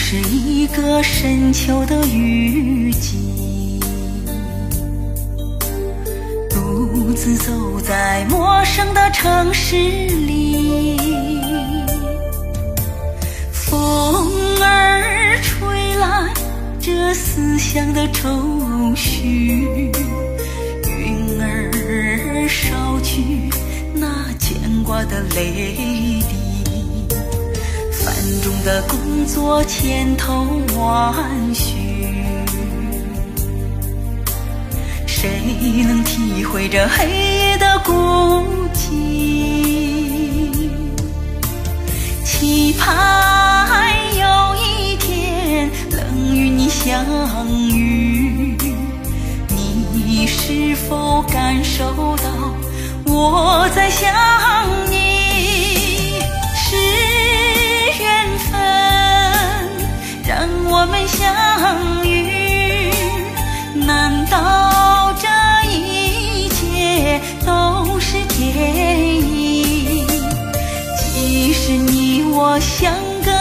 是一个深秋的雨季，独自走在陌生的城市里，风儿吹来这思乡的愁绪，云儿捎去那牵挂的泪滴，繁重的工作千头万绪，谁能体会这黑夜的孤寂？期盼有一天能与你相遇，你是否感受到我在想你？是缘分让我们相遇，难道这一切都是天意？即使你我相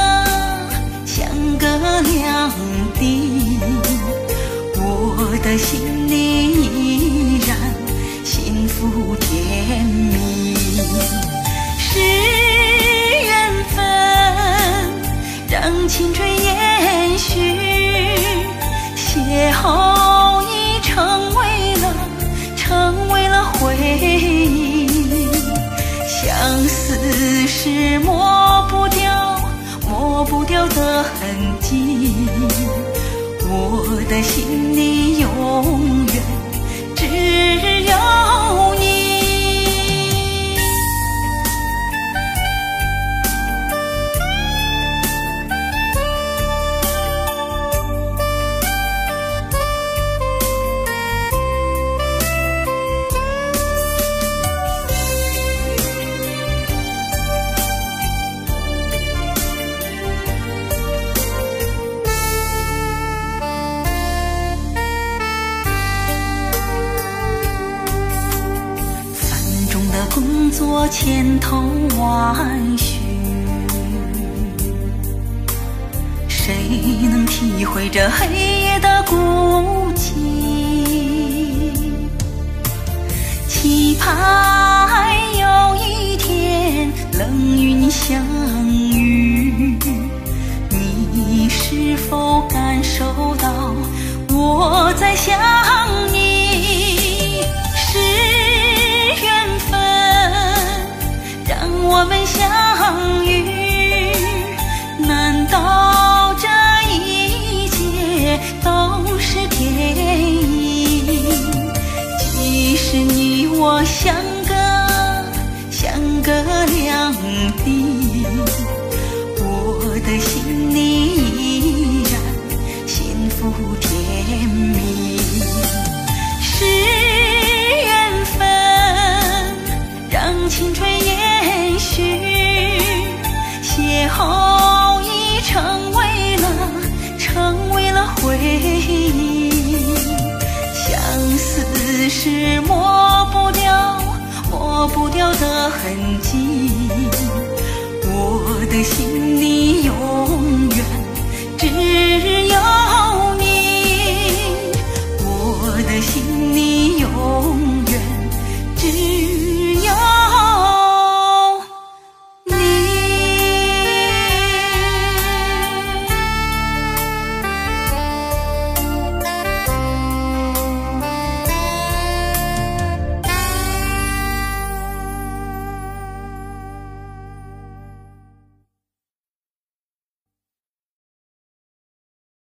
隔两地，我的心里依然幸福甜蜜。是缘分让青春延续，邂逅已成为了回忆，相思是抹不掉的痕迹，我的心里永远只有你。工作千头万绪，谁能体会这黑夜的孤寂？期盼有一天能与你相遇，你是否感受到我在想你？我们相遇，难道这一切都是天意？即使你我相隔两地，我的心里依然幸福甜蜜。是缘分让青春延续，邂逅已成为了回忆，相思是抹不掉的痕迹，我的心里有